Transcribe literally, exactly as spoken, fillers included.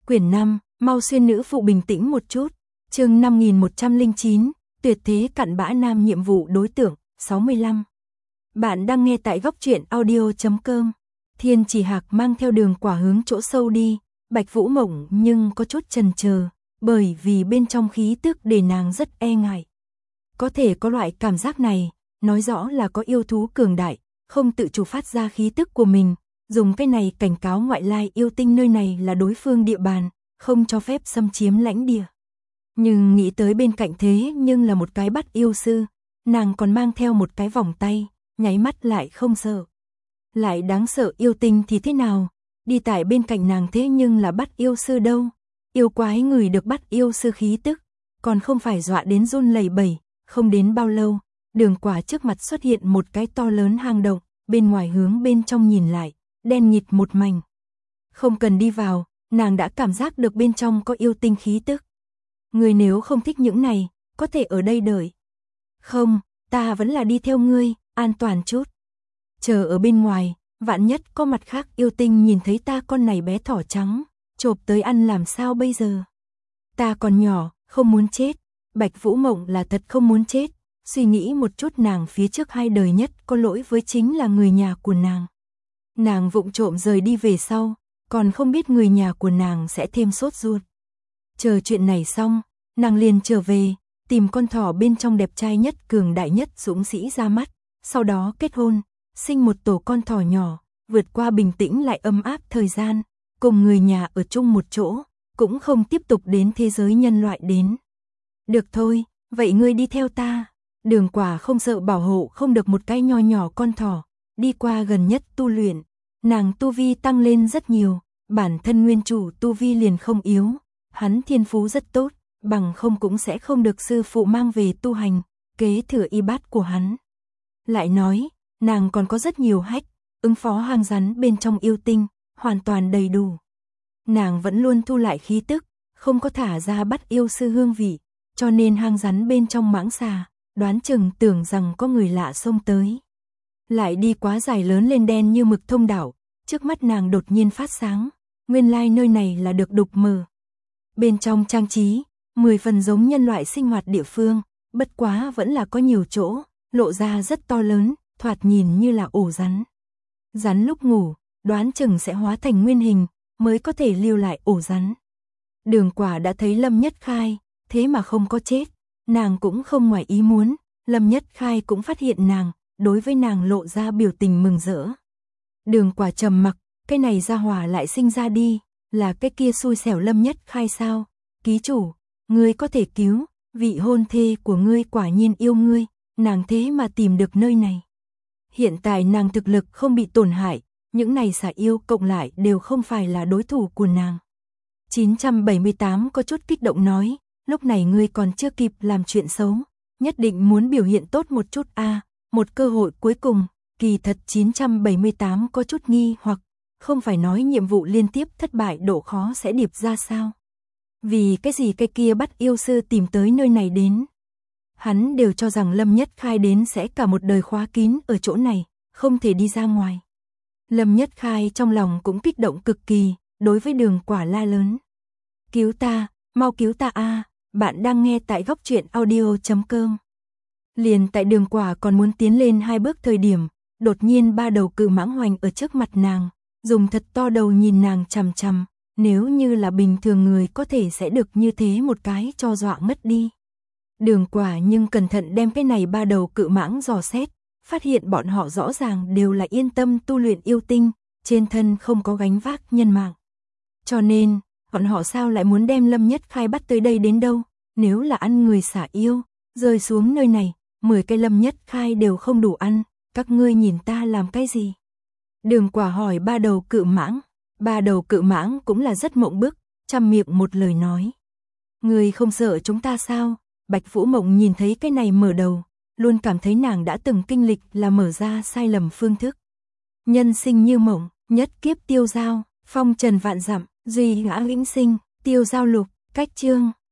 Quyển năm, mau xuyên nữ phụ bình tĩnh một chút. Chương năm nghìn một trăm lẻ chín, tuyệt thế cặn bã nam nhiệm vụ đối tượng, sáu mươi lăm. Bạn đang nghe tại góc truyện audio chấm com. Thiên Chỉ Hạc mang theo Đường Quả hướng chỗ sâu đi, Bạch Vũ Mộng nhưng có chút chần chờ, bởi vì bên trong khí tức để nàng rất e ngại. Có thể có loại cảm giác này, nói rõ là có yêu thú cường đại, không tự chủ phát ra khí tức của mình, dùng cái này cảnh cáo ngoại lai yêu tinh nơi này là đối phương địa bàn, không cho phép xâm chiếm lãnh địa. Nhưng nghĩ tới bên cạnh thế nhưng là một cái bắt yêu sư, nàng còn mang theo một cái vòng tay, nháy mắt lại không sợ. Lại đáng sợ yêu tinh thì thế nào, đi tại bên cạnh nàng thế nhưng là bắt yêu sư đâu, yêu quái người được bắt yêu sư khí tức, còn không phải dọa đến run lẩy bẩy. Không đến bao lâu, Đường Quả trước mặt xuất hiện một cái to lớn hang động, bên ngoài hướng bên trong nhìn lại, đen nghịt một mảnh. Không cần đi vào, nàng đã cảm giác được bên trong có yêu tinh khí tức. Ngươi nếu không thích những này, có thể ở đây đợi. Không, ta vẫn là đi theo ngươi, an toàn chút. Chờ ở bên ngoài, vạn nhất có mặt khác yêu tinh nhìn thấy ta con này bé thỏ trắng, chộp tới ăn làm sao bây giờ? Ta còn nhỏ, không muốn chết. Bạch Vũ Mộng là thật không muốn chết, suy nghĩ một chút nàng phía trước hai đời nhất có lỗi với chính là người nhà của nàng. Nàng vụng trộm rời đi về sau, còn không biết người nhà của nàng sẽ thêm sốt ruột. Chờ chuyện này xong, nàng liền trở về, tìm con thỏ bên trong đẹp trai nhất cường đại nhất dũng sĩ ra mắt, sau đó kết hôn, sinh một tổ con thỏ nhỏ, vượt qua bình tĩnh lại ấm áp thời gian, cùng người nhà ở chung một chỗ, cũng không tiếp tục đến thế giới nhân loại đến. Được thôi, vậy ngươi đi theo ta. Đường Quả không sợ bảo hộ không được một cái nho nhỏ con thỏ, đi qua gần nhất tu luyện, nàng tu vi tăng lên rất nhiều, bản thân nguyên chủ tu vi liền không yếu, hắn thiên phú rất tốt, bằng không cũng sẽ không được sư phụ mang về tu hành, kế thừa y bát của hắn. Lại nói, nàng còn có rất nhiều hách, ứng phó hang rắn bên trong yêu tinh, hoàn toàn đầy đủ. Nàng vẫn luôn thu lại khí tức, không có thả ra bắt yêu sư hương vị. Cho nên hang rắn bên trong mãng xà, đoán chừng tưởng rằng có người lạ xông tới. Lại đi quá dài lớn lên đen như mực thông đạo, trước mắt nàng đột nhiên phát sáng, nguyên lai nơi này là được đục mở. Bên trong trang trí, mười phần giống nhân loại sinh hoạt địa phương, bất quá vẫn là có nhiều chỗ, lộ ra rất to lớn, thoạt nhìn như là ổ rắn. Rắn lúc ngủ, đoán chừng sẽ hóa thành nguyên hình, mới có thể lưu lại ổ rắn. Đường Quả đã thấy Lâm Nhất Khai, thế mà không có chết, nàng cũng không ngoài ý muốn, Lâm Nhất Khai cũng phát hiện nàng, đối với nàng lộ ra biểu tình mừng rỡ. Đường Quả trầm mặc, cái này ra hỏa lại sinh ra đi, là cái kia xui xẻo Lâm Nhất Khai sao? Ký chủ, ngươi có thể cứu, vị hôn thê của ngươi quả nhiên yêu ngươi, nàng thế mà tìm được nơi này. Hiện tại nàng thực lực không bị tổn hại, những này xả yêu cộng lại đều không phải là đối thủ của nàng. chín trăm bảy mươi tám có chút kích động nói, lúc này ngươi còn chưa kịp làm chuyện xấu, nhất định muốn biểu hiện tốt một chút a, à, một cơ hội cuối cùng. Kỳ thật chín trăm bảy mươi tám có chút nghi hoặc, không phải nói nhiệm vụ liên tiếp thất bại độ khó sẽ điệp ra sao? Vì cái gì cái kia bắt yêu sư tìm tới nơi này đến? Hắn đều cho rằng Lâm Nhất Khai đến sẽ cả một đời khóa kín ở chỗ này, không thể đi ra ngoài. Lâm Nhất Khai trong lòng cũng kích động cực kỳ, đối với Đường Quả la lớn. Cứu ta, mau cứu ta a, à, bạn đang nghe tại góc truyện audio chấm com. Liền tại Đường Quả còn muốn tiến lên hai bước thời điểm, đột nhiên ba đầu cự mãng hoành ở trước mặt nàng, dùng thật to đầu nhìn nàng chằm chằm, nếu như là bình thường người có thể sẽ được như thế một cái cho dọa ngất đi. Đường Quả nhưng cẩn thận đem cái này ba đầu cự mãng dò xét, phát hiện bọn họ rõ ràng đều là yên tâm tu luyện yêu tinh, trên thân không có gánh vác nhân mạng. Cho nên, bọn họ sao lại muốn đem Lâm Nhất Khai bắt tới đây đến đâu? Nếu là ăn người xả yêu, rơi xuống nơi này, mười cái Lâm Nhất Khai đều không đủ ăn, các ngươi nhìn ta làm cái gì? Đường Quả hỏi ba đầu cự mãng, ba đầu cự mãng cũng là rất mộng bức, trăm miệng một lời nói. Ngươi không sợ chúng ta sao? Bạch Vũ Mộng nhìn thấy cái này mở đầu, luôn cảm thấy nàng đã từng kinh lịch là mở ra sai lầm phương thức. Nhân sinh như mộng, nhất kiếp tiêu dao, phong trần vạn dặm, duy ngã vĩnh sinh, tiêu giao lục, cách chương.